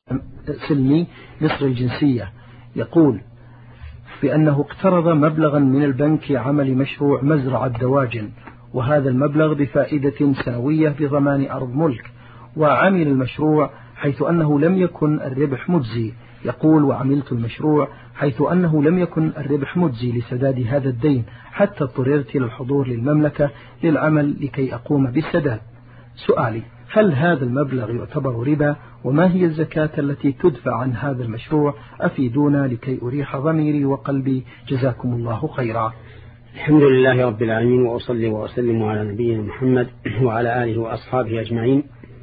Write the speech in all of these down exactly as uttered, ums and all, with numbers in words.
سلمي مصر الجنسية يقول بأنه اقترض مبلغا من البنك لعمل مشروع مزرعة دواجن، وهذا المبلغ بفائدة سنوية بضمان أرض ملك، وعمل المشروع حيث أنه لم يكن الربح مجزي. يقول وعملت المشروع حيث أنه لم يكن الربح مجزي لسداد هذا الدين، حتى اضطررت إلى الحضور للمملكة للعمل لكي أقوم بالسداد. سؤالي: هل هذا المبلغ يعتبر ربا؟ وما هي الزكاة التي تدفع عن هذا المشروع؟ أفيدونا لكي أريح ضميري وقلبي، جزاكم الله خيرا. الحمد لله رب العالمين، وأصلي وأسلم على نبينا محمد وعلى آله وأصحابه أجمعين.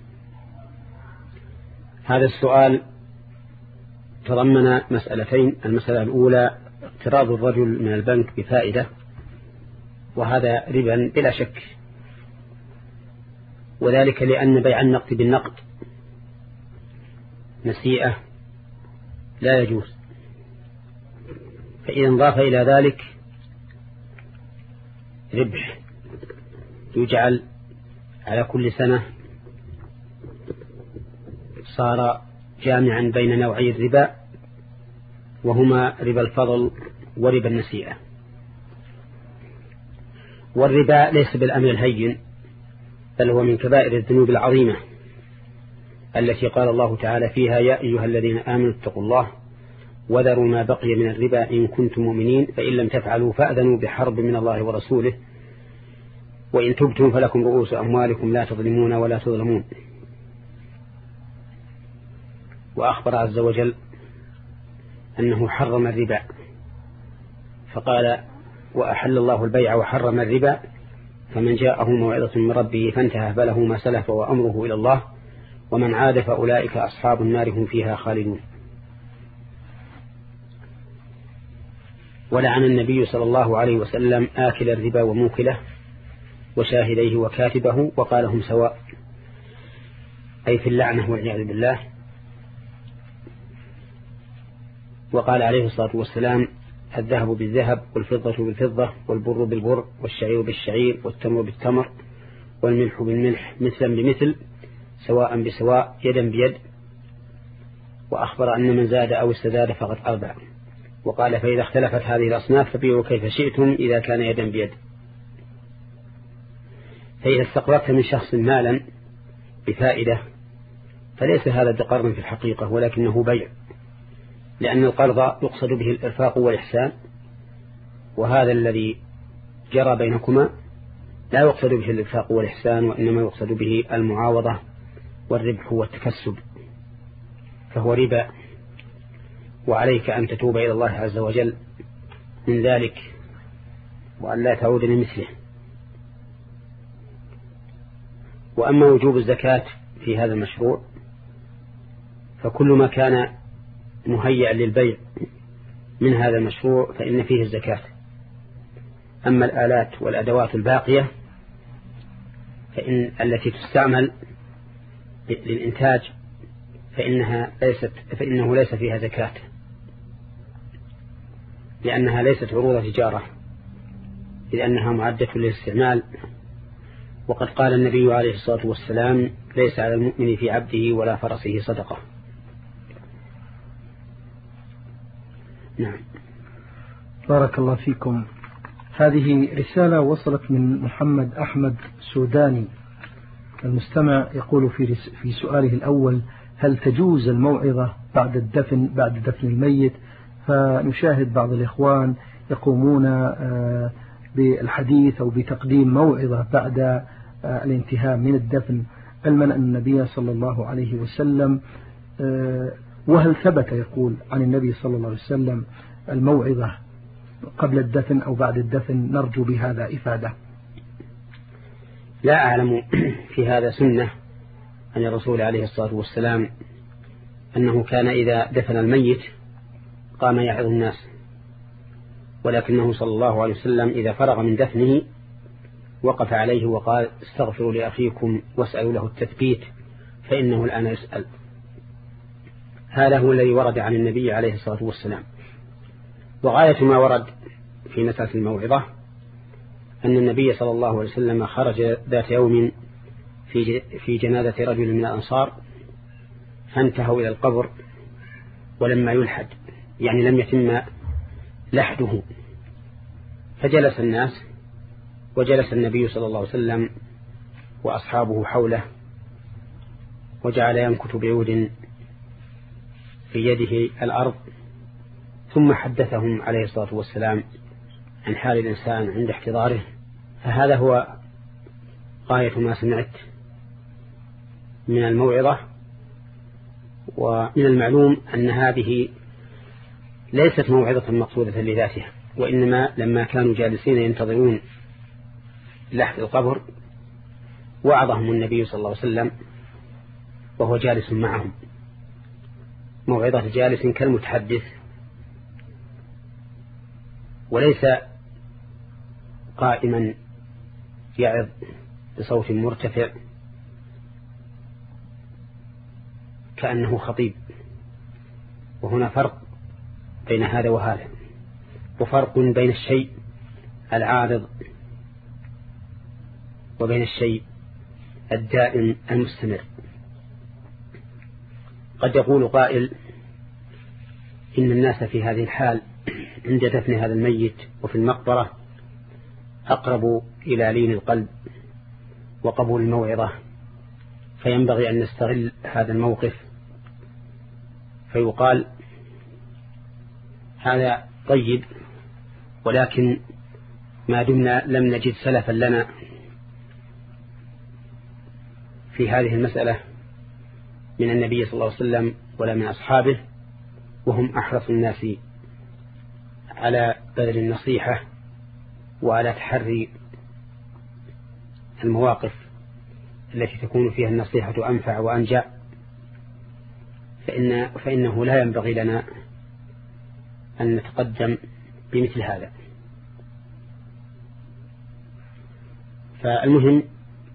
هذا السؤال تضمن مسألتين. المسألة الأولى اقتراض الرجل من البنك بفائدة، وهذا ربا بلا شك، وذلك لأن بيع النقد بالنقد نسيئة لا يجوز، فإذا انضاف إلى ذلك ربح يجعل على كل سنة صار جامعا بين نوعي الربا، وهما ربا الفضل وربا النسيئة. والربا ليس بالأمر الهين، بل هو من كبائر الذنوب العظيمة التي قال الله تعالى فيها: يا أيها الذين آمنوا اتقوا الله وذروا ما بقي من الربا إن كنتم مؤمنين، فإن لم تفعلوا فأذنوا بحرب من الله ورسوله، وإن تبتم فلكم رؤوس أموالكم لا تظلمون ولا تظلمون. وأخبر عز وجل أنه حرم الربا، فقال: وأحل الله البيع وحرم الربا، فمن جاءه موعظة من ربه فانتهى فله ما سلف وأمره إلى الله، ومن عاد فأولئك أصحاب النار هم فيها خالدون. ولعن النبي صلى الله عليه وسلم آكل الربا وموكله وشاهديه وكاتبه، وقال هم سواء، أي في اللعنة والعياذ بالله. وقال عليه الصلاة والسلام: الذهب بالذهب والفضة بالفضة والبر بالبر والشعير بالشعير والتمر بالتمر والملح بالملح مثلا بمثل سواء بسواء يدا بيد. وأخبر أن من زاد أو استزاد فقد أربع. وقال: فإذا اختلفت هذه الأصناف فبيعوا كيف شئتم إذا كان يدا بيد. فإذا استقرضت من شخص مالا بفائدة فليس هذا بقرض في الحقيقة، ولكنه بيع، لأن القرض يقصد به الإرفاق والإحسان، وهذا الذي جرى بينكما لا يقصد به الإرفاق والإحسان، وإنما يقصد به المعاوضة والربح والتكسب، فهو ربا. وعليك أن تتوب إلى الله عز وجل من ذلك، وأن لا تعود لمثله. وأما وجوب الزكاة في هذا المشروع فكل ما كان مهيئا للبيع من هذا المشروع فإن فيه الزكاة. أما الآلات والأدوات الباقية فإن التي تستعمل للإنتاج فإنها ليست فإنه ليس فيها زكاة، لأنها ليست عروض تجارة، لأنها معدة للاستعمال. وقد قال النبي عليه الصلاة والسلام: ليس على المؤمن في عبده ولا فرسه صدقة. نعم. بارك الله فيكم. هذه رسالة وصلت من محمد أحمد سوداني. المستمع يقول في في سؤاله الأول: هل تجوز الموعظة بعد الدفن بعد دفن الميت؟ فنشاهد بعض الإخوان يقومون بالحديث أو بتقديم موعظة بعد الانتهاء من الدفن، علما أن النبي صلى الله عليه وسلم، وهل ثبت يقول عن النبي صلى الله عليه وسلم الموعظة قبل الدفن أو بعد الدفن؟ نرجو بهذا إفادة. لا أعلم في هذا سنة عن الرسول عليه الصلاة والسلام أنه كان إذا دفن الميت قام يعظ الناس، ولكنه صلى الله عليه وسلم إذا فرغ من دفنه وقف عليه وقال: استغفروا لأخيكم واسألوا له التثبيت فإنه الآن يسأل. هذا هو الذي ورد عن النبي عليه الصلاة والسلام. وغاية ما ورد في مسألة الموعظة أن النبي صلى الله عليه وسلم خرج ذات يوم في في جنازة رجل من الأنصار، فانتهوا إلى القبر ولما يلحد، يعني لم يتم لحده، فجلس الناس وجلس النبي صلى الله عليه وسلم وأصحابه حوله، وجعل ينكت بعود في يده الأرض، ثم حدثهم عليه الصلاة والسلام عن حال الإنسان عند احتضاره. فهذا هو غاية ما سمعت من الموعظة. ومن المعلوم أن هذه ليست موعظة مقصودة لذاتها، وإنما لما كانوا جالسين ينتظرون لحد القبر وعظهم النبي صلى الله عليه وسلم وهو جالس معهم، موعظة جالس كالمتحدث، وليس قائما يعظ بصوت مرتفع كأنه خطيب. وهنا فرق بين هذا وهذا، وفرق بين الشيء العارض وبين الشيء الدائم المستمر. قد يقول قائل إن الناس في هذه الحال عند دفن هذا الميت وفي المقبرة أقرب إلى لين القلب وقبول الموعظة، فينبغي أن نستغل هذا الموقف. فيقال هذا طيب، ولكن ما دمنا لم نجد سلفا لنا في هذه المسألة من النبي صلى الله عليه وسلم ولا من أصحابه، وهم أحرص الناس على بذل النصيحة وعلى تحري المواقف التي تكون فيها النصيحة أنفع وأنجع، فإن فإنه لا ينبغي لنا أن نتقدم بمثل هذا. فالمهم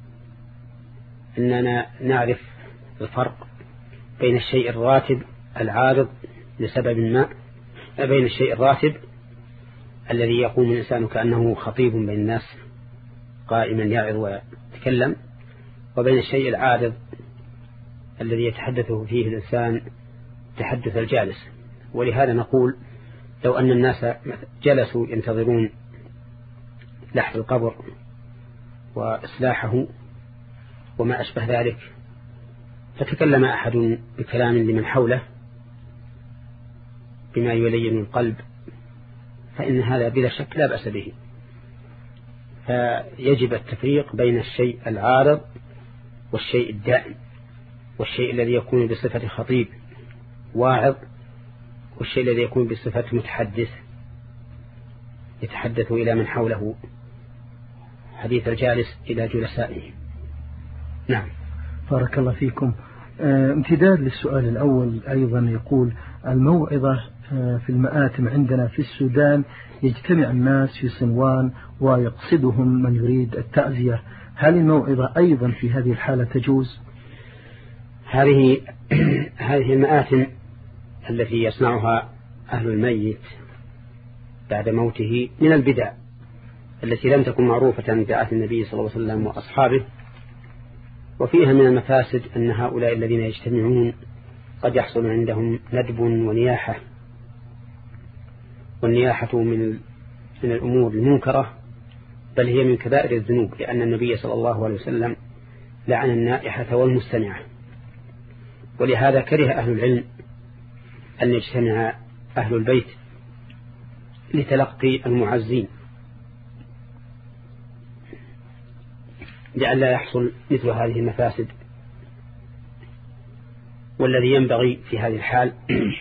أننا نعرف الفرق بين الشيء الراتب العارض لسبب ما، بين الشيء الراتب الذي يقوم الإنسان كأنه خطيب بين الناس قائما يعظ ويتكلم، وبين الشيء العارض الذي يتحدث فيه الإنسان تحدث الجالس. ولهذا نقول لو أن الناس جلسوا ينتظرون لحد القبر وإصلاحه وما أشبه ذلك، فتكلم أحد بكلام لمن حوله بما يلين القلب، فإن هذا بلا شك لا بأس به. فيجب التفريق بين الشيء العارض والشيء الدائم، والشيء الذي يكون بصفة خطيب واعظ، والشيء الذي يكون بصفة متحدث يتحدث إلى من حوله حديث الجالس إلى جلسائه. نعم. بارك الله فيكم. امتداد للسؤال الأول أيضا يقول: الموعظة في المآتم عندنا في السودان يجتمع الناس في صنوان ويقصدهم من يريد التعزية، هل الموعظة أيضا في هذه الحالة تجوز؟ هذه هذه المآتم التي يصنعها أهل الميت بعد موته من البدع التي لم تكن معروفة بعهد النبي صلى الله عليه وسلم وأصحابه، وفيها من المفاسد أن هؤلاء الذين يجتمعون قد يحصل عندهم ندب ونياحة، والنياحة من من الأمور المنكرة، بل هي من كبائر الذنوب، لأن النبي صلى الله عليه وسلم لعن النائحة والمستمعة. ولهذا كره أهل العلم أن يجتمع أهل البيت لتلقي المعزين، لئلا يحصل مثل هذه المفاسد. والذي ينبغي في هذه الحال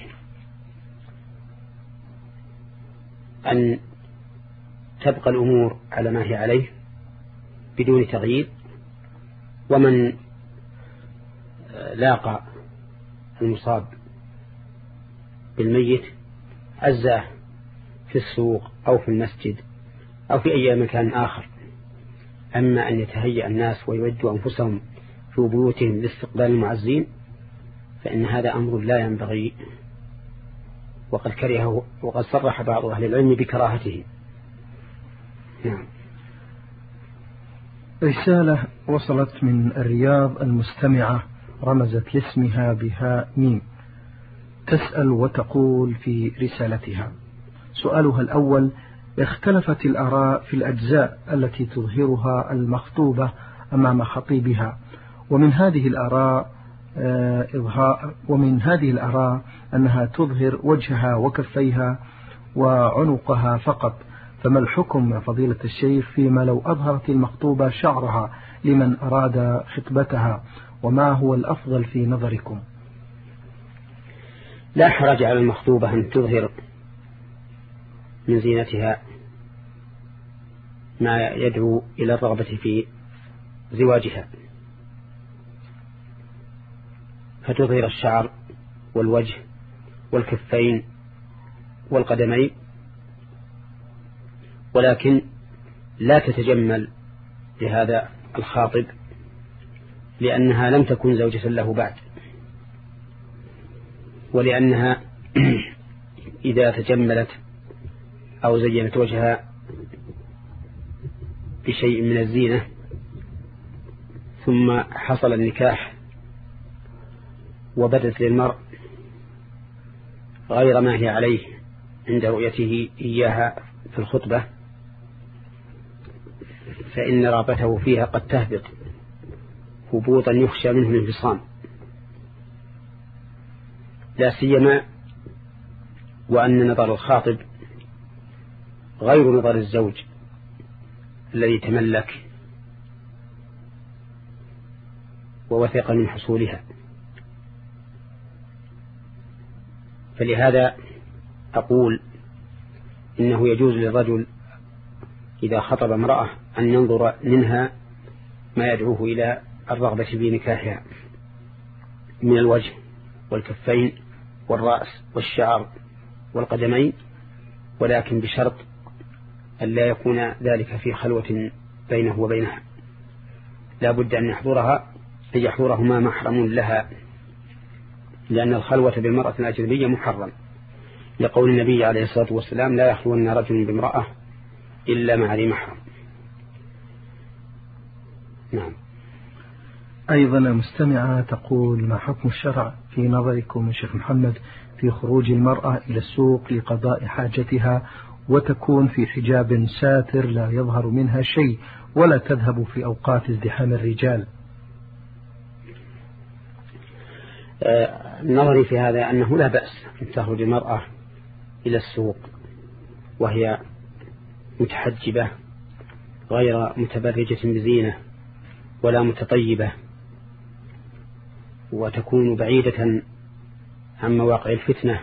أن تبقى الأمور على ما هي عليه بدون تغيير، ومن لاقى المصاب بالميت عزاه في السوق أو في المسجد أو في أي مكان آخر. أما أن يتهيأ الناس ويودوا أنفسهم في بيوتهم لاستقبال المعزين فإن هذا أمر لا ينبغي، وقد كرهه وقد صرح بعض أهل العلم بكراهته. نعم. رسالة وصلت من الرياض المستمعة رمزت لاسمها بهاء ميم. تسأل وتقول في رسالتها: سؤالها الأول: اختلفت الآراء في الأجزاء التي تظهرها المخطوبة أمام خطيبها، ومن هذه الآراء إظهار ومن هذه الآراء أنها تظهر وجهها وكفيها وعنقها فقط، فما الحكم يا فضيلة الشيخ فيما لو أظهرت المخطوبة شعرها لمن أراد خطبتها، وما هو الأفضل في نظركم؟ لا حرج على المخطوبة أن تظهر من زينتها ما يدعو إلى الرغبة في زواجها، فتظهر الشعر والوجه والكفين والقدمين، ولكن لا تتجمل لهذا الخاطب لأنها لم تكن زوجة له بعد، ولأنها إذا تجملت أو زينت وجهها بشيء من الزينة ثم حصل النكاح وبدت للمرء غير ما هي عليه عند رؤيته إياها في الخطبة، فإن رغبته فيها قد تهبط هبوطا يخشى منه الانفصام، لا سيما وأن نظر الخاطب غير نظر الزوج الذي تملك ووثق من حصولها. فلهذا أقول إنه يجوز للرجل إذا خطب امرأة أن ينظر منها ما يدعوه إلى الرغبة في نكاحها من الوجه والكفين والرأس والشعر والقدمين، ولكن بشرط أن لا يكون ذلك في خلوة بينه وبينها، لا بد أن يحضرها أن يحضرهما محرم لها، لأن الخلوة بالمرأة الأجنبية محرم، لقول النبي عليه الصلاة والسلام: لا يخلون رجل بامرأة إلا مع ذي محرم. نعم. أيضا المستمعة تقول: ما حكم الشرع في نظركم يا شيخ محمد في خروج المرأة إلى السوق لقضاء حاجتها وتكون في حجاب ساتر لا يظهر منها شيء ولا تذهب في أوقات ازدحام الرجال؟ نظري في هذا أنه لا بأس أن تخرج المرأة إلى السوق وهي متحجبة غير متبرجة بزينة ولا متطيبة، وتكون بعيدة عن مواقع الفتنة،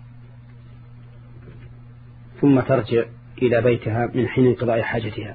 ثم ترجع إلى بيتها من حين انقضاء حاجتها.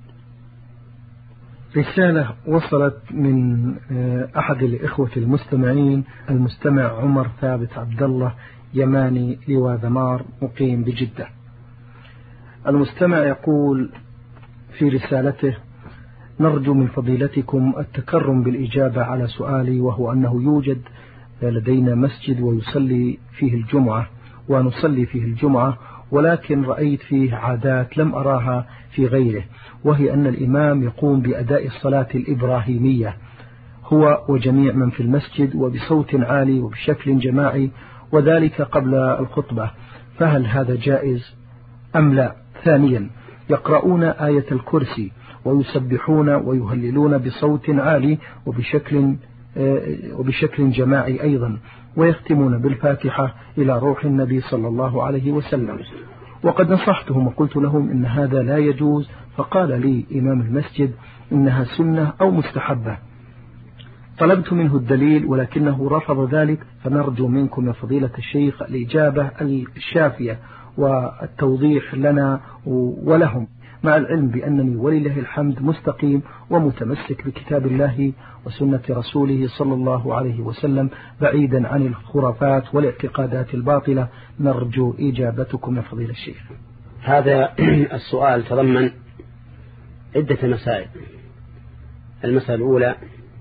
رسالة وصلت من أحد الإخوة المستمعين، المستمع عمر ثابت عبد الله يماني لواء ذمار مقيم بجدة. المستمع يقول في رسالته: نرجو من فضيلتكم التكرم بالإجابة على سؤالي، وهو أنه يوجد لدينا مسجد ويصلي فيه الجمعة ونصلي فيه الجمعة، ولكن رأيت فيه عادات لم أراها في غيره، وهي أن الإمام يقوم بأداء الصلاة الإبراهيمية هو وجميع من في المسجد وبصوت عالي وبشكل جماعي، وذلك قبل الخطبة، فهل هذا جائز أم لا؟ ثانيا، يقرؤون آية الكرسي ويسبحون ويهللون بصوت عالي وبشكل وبشكل جماعي أيضا، ويختمون بالفاتحة إلى روح النبي صلى الله عليه وسلم، وقد نصحتهم وقلت لهم إن هذا لا يجوز، فقال لي إمام المسجد إنها سنة أو مستحبة. طلبت منه الدليل ولكنه رفض ذلك، فنرجو منكم يا فضيلة الشيخ الإجابة الشافية والتوضيح لنا ولهم، مع العلم بأنني ولله الحمد مستقيم ومتمسك بكتاب الله وسنة رسوله صلى الله عليه وسلم، بعيدا عن الخرافات والاعتقادات الباطلة. نرجو إجابتكم يا فضيلة الشيخ. هذا السؤال تضمن عدة مسائل. المسألة الأولى: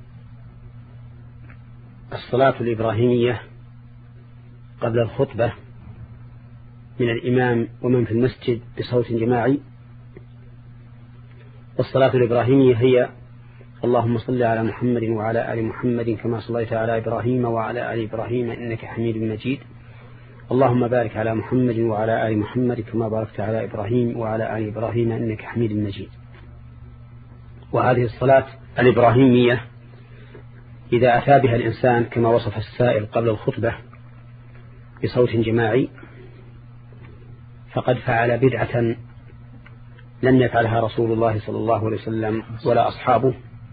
الصلاة الإبراهيمية قبل الخطبة من الإمام ومن في المسجد بصوت جماعي. والصلاة الإبراهيمية هي اللهم صل على محمد وعلى آل محمد كما صليت على إبراهيم وعلى آل إبراهيم إنك حميد مجيد. اللهم بارك على محمد وعلى آل محمد كما باركت على إبراهيم وعلى آل إبراهيم إنك حميد مجيد. وهذه الصلاة الإبراهيمية إذا أتى بها الإنسان كما وصف السائل قبل الخطبة بصوت جماعي فقد فعل بدعة لم يفعلها رسول الله صلى الله عليه وسلم ولا أصحابه.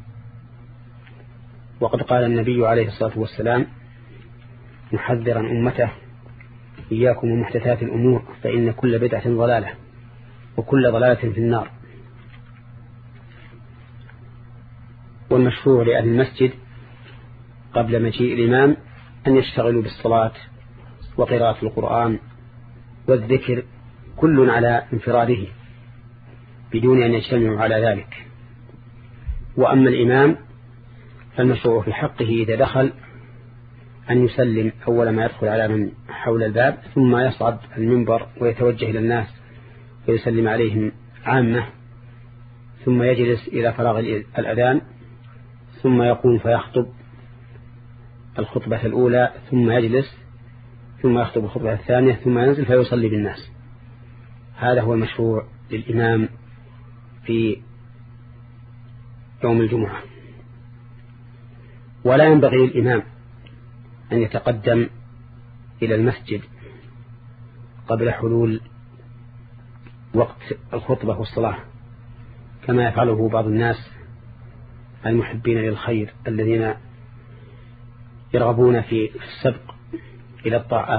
وقد قال النبي عليه الصلاة والسلام محذرا أمته إياكم ومحدثات الأمور فإن كل بدعة ضلالة وكل ضلالة في النار. والمشروع لأهل المسجد قبل مجيء الإمام أن يشتغلوا بالصلاة وقراءة القرآن والذكر كل على انفراده بدون أن يجتمعوا على ذلك. وأما الإمام فالمشروع في حقه إذا دخل أن يسلم أول ما يدخل على من حول الباب ثم يصعد المنبر ويتوجه إلى الناس ويسلم عليهم عامة ثم يجلس إلى فراغ الأذان ثم يقوم فيخطب الخطبة الأولى ثم يجلس ثم يخطب الخطبة الثانية ثم ينزل فيصلي بالناس. هذا هو المشروع للإمام في يوم الجمعة. ولا ينبغي للإمام أن يتقدم إلى المسجد قبل حلول وقت الخطبة والصلاة كما يفعله بعض الناس المحبين للخير الذين يرغبون في السبق إلى الطاعات.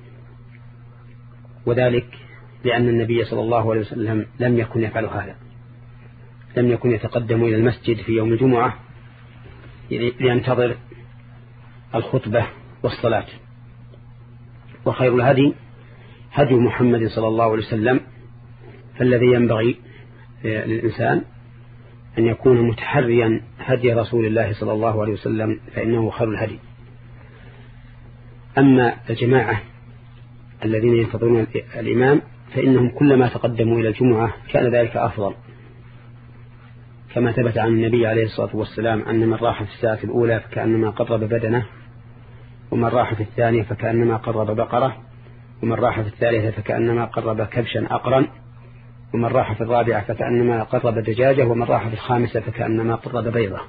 وذلك لأن النبي صلى الله عليه وسلم لم يكن يفعل هذا، لم يكن يتقدم إلى المسجد في يوم الجمعة لينتظر الخطبة والصلاة. وخير الهدي هدي محمد صلى الله عليه وسلم، فالذي ينبغي للإنسان أن يكون متحريا هدي رسول الله صلى الله عليه وسلم فإنه خير الهدي. أما الجماعة الذين ينتظرون الإمام فإنهم كلما تقدموا إلى الجمعة كان ذلك أفضل، كما ثبت عن النبي عليه الصلاة والسلام أن من راح في الساعة الأولى فكأنما قرب بدنه، ومن راح في الثانية فكأنما قرب بقرة، ومن راح في الثالثة فكأنما قرب كبشا أقرا، ومن راح في الرابعة فكأنما قرب دجاجة، ومن راح في الخامسة فكأنما قرب بيضة.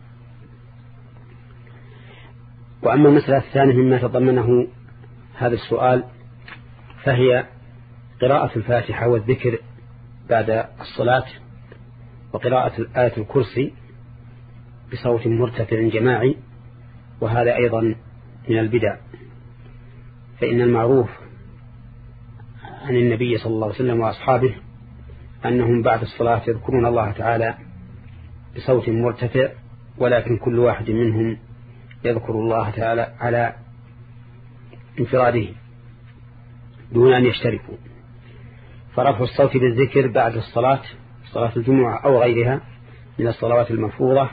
وأما المسألة الثانية مما تضمنه هذا السؤال فهي قراءة الفاتحة والذكر بعد الصلاة وقراءة آية الكرسي بصوت مرتفع جماعي، وهذا أيضا من البدع. فإن المعروف عن النبي صلى الله عليه وسلم وأصحابه أنهم بعد الصلاة يذكرون الله تعالى بصوت مرتفع، ولكن كل واحد منهم يذكر الله تعالى على انفراده دون أن يشتركوا. فرفع الصوت بالذكر بعد الصلاة صلاة الجمعة أو غيرها من الصلوات المفروضة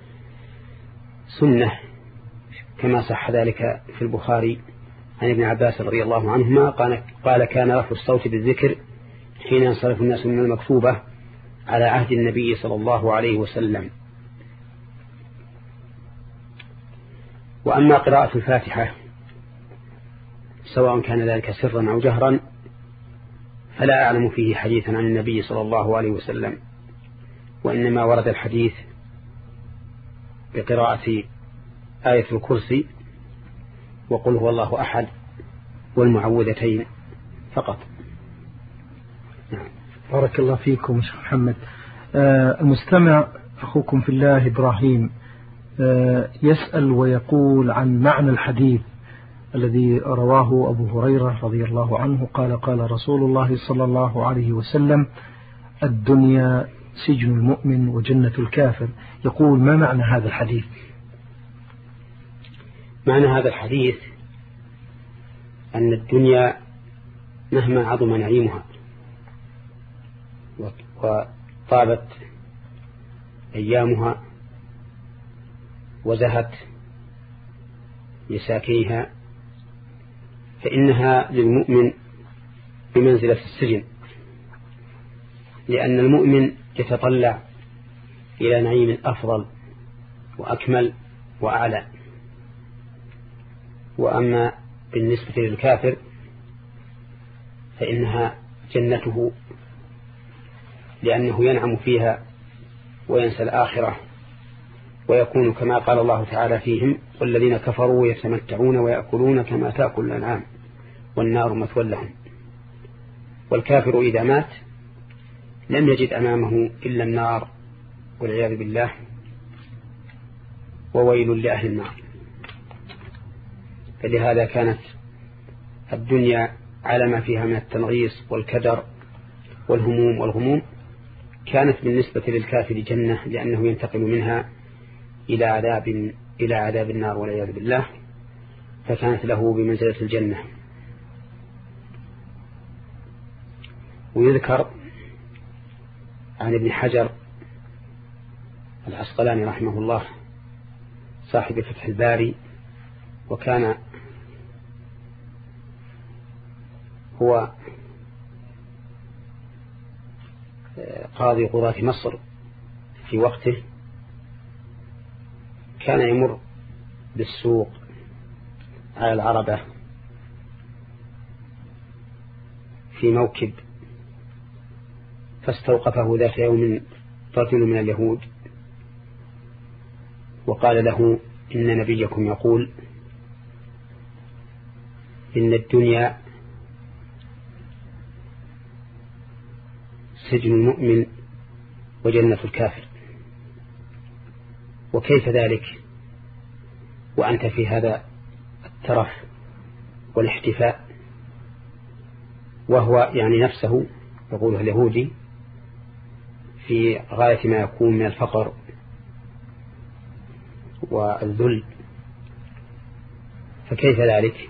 سنة، كما صح ذلك في البخاري عن ابن عباس رضي الله عنهما قال كان رفع الصوت بالذكر حين ينصرف الناس من المكتوبة على عهد النبي صلى الله عليه وسلم. وأما قراءة الفاتحة سواء كان ذلك سرا أو جهرا فلا أعلم فيه حديثا عن النبي صلى الله عليه وسلم، وإنما ورد الحديث بقراءة آية الكرسي وقل هو الله أحد والمعوذتين فقط. نعم. بارك الله فيكم شيخ محمد. آه المستمع أخوكم في الله إبراهيم آه يسأل ويقول عن معنى الحديث الذي رواه أبو هريرة رضي الله عنه قال قال رسول الله صلى الله عليه وسلم الدنيا سجن المؤمن وجنة الكافر. يقول ما معنى هذا الحديث؟ معنى هذا الحديث أن الدنيا مهما عظم نعيمها وطابت أيامها وزهت لساكنها فإنها للمؤمن بمنزلة السجن، لأن المؤمن يتطلع إلى نعيم أفضل وأكمل وأعلى. وأما بالنسبة للكافر فإنها جنته، لأنه ينعم فيها وينسى الآخرة، ويكون كما قال الله تعالى فيهم: والذين كفروا يتمتعون ويأكلون كما تأكل الأنعام والنار مثوى لهم. والكافر إذا مات لم يجد أمامه إلا النار والعياذ بالله، وويل لأهل النار. فلهذا كانت الدنيا على ما فيها من التنغيص والكدر والهموم والغموم كانت بالنسبة للكافر جنة، لأنه ينتقل منها إلى عذاب إلى عذاب النار والعياذ بالله، فكانت له بمنزلة الجنة. ويذكر عن ابن حجر العسقلاني رحمه الله صاحب فتح الباري، وكان هو قاضي قضاة مصر في وقته، كان يمر بالسوق على العربة في موكب، فاستوقفه ذات يوم رجل من اليهود وقال له: إن نبيكم يقول إن الدنيا سجن المؤمن وجنة الكافر، وكيف ذلك وأنت في هذا الترف والاحتفاء؟ وهو يعني نفسه يقوله اليهودي في غاية ما يكون من الفقر والذل، فكيف ذلك؟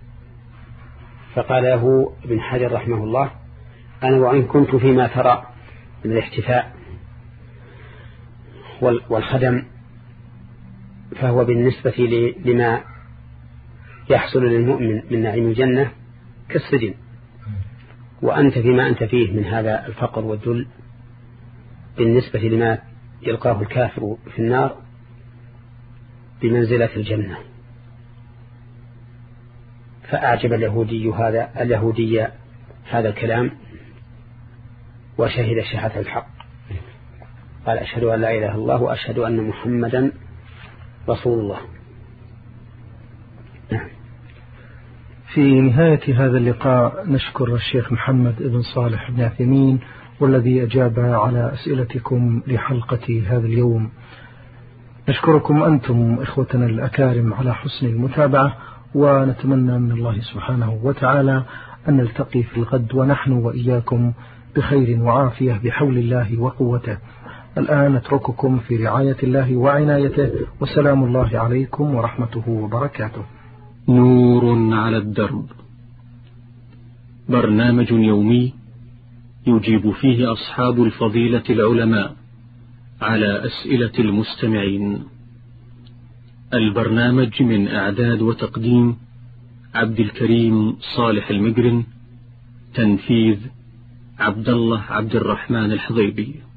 فقال له ابن حجر رحمه الله: أنا وإن كنت فيما ترى من الاحتفاء والخدم فهو بالنسبة لما يحصل للمؤمن من نعيم الجنة كالسجن، وأنت فيما أنت فيه من هذا الفقر والذل بالنسبة لما يلقاه الكافر في النار بمنزلة الجنة. فأعجب اليهودي هذا اليهودي هذا الكلام، وشهد شهادة الحق، قال: أشهد أن لا إله إلا الله وأشهد أن محمدا رسول الله. في نهاية هذا اللقاء نشكر الشيخ محمد بن صالح بن عثيمين والذي أجاب على أسئلتكم لحلقة هذا اليوم. نشكركم أنتم إخوتنا الأكارم على حسن المتابعة، ونتمنى من الله سبحانه وتعالى أن نلتقي في الغد ونحن وإياكم بخير وعافية بحول الله وقوته. الآن نترككم في رعاية الله وعنايته، وسلام الله عليكم ورحمته وبركاته. نور على الدرب، برنامج يومي يجيب فيه أصحاب الفضيلة العلماء على أسئلة المستمعين. البرنامج من إعداد وتقديم عبد الكريم صالح المجرن، تنفيذ عبد الله عبد الرحمن الحضيبي.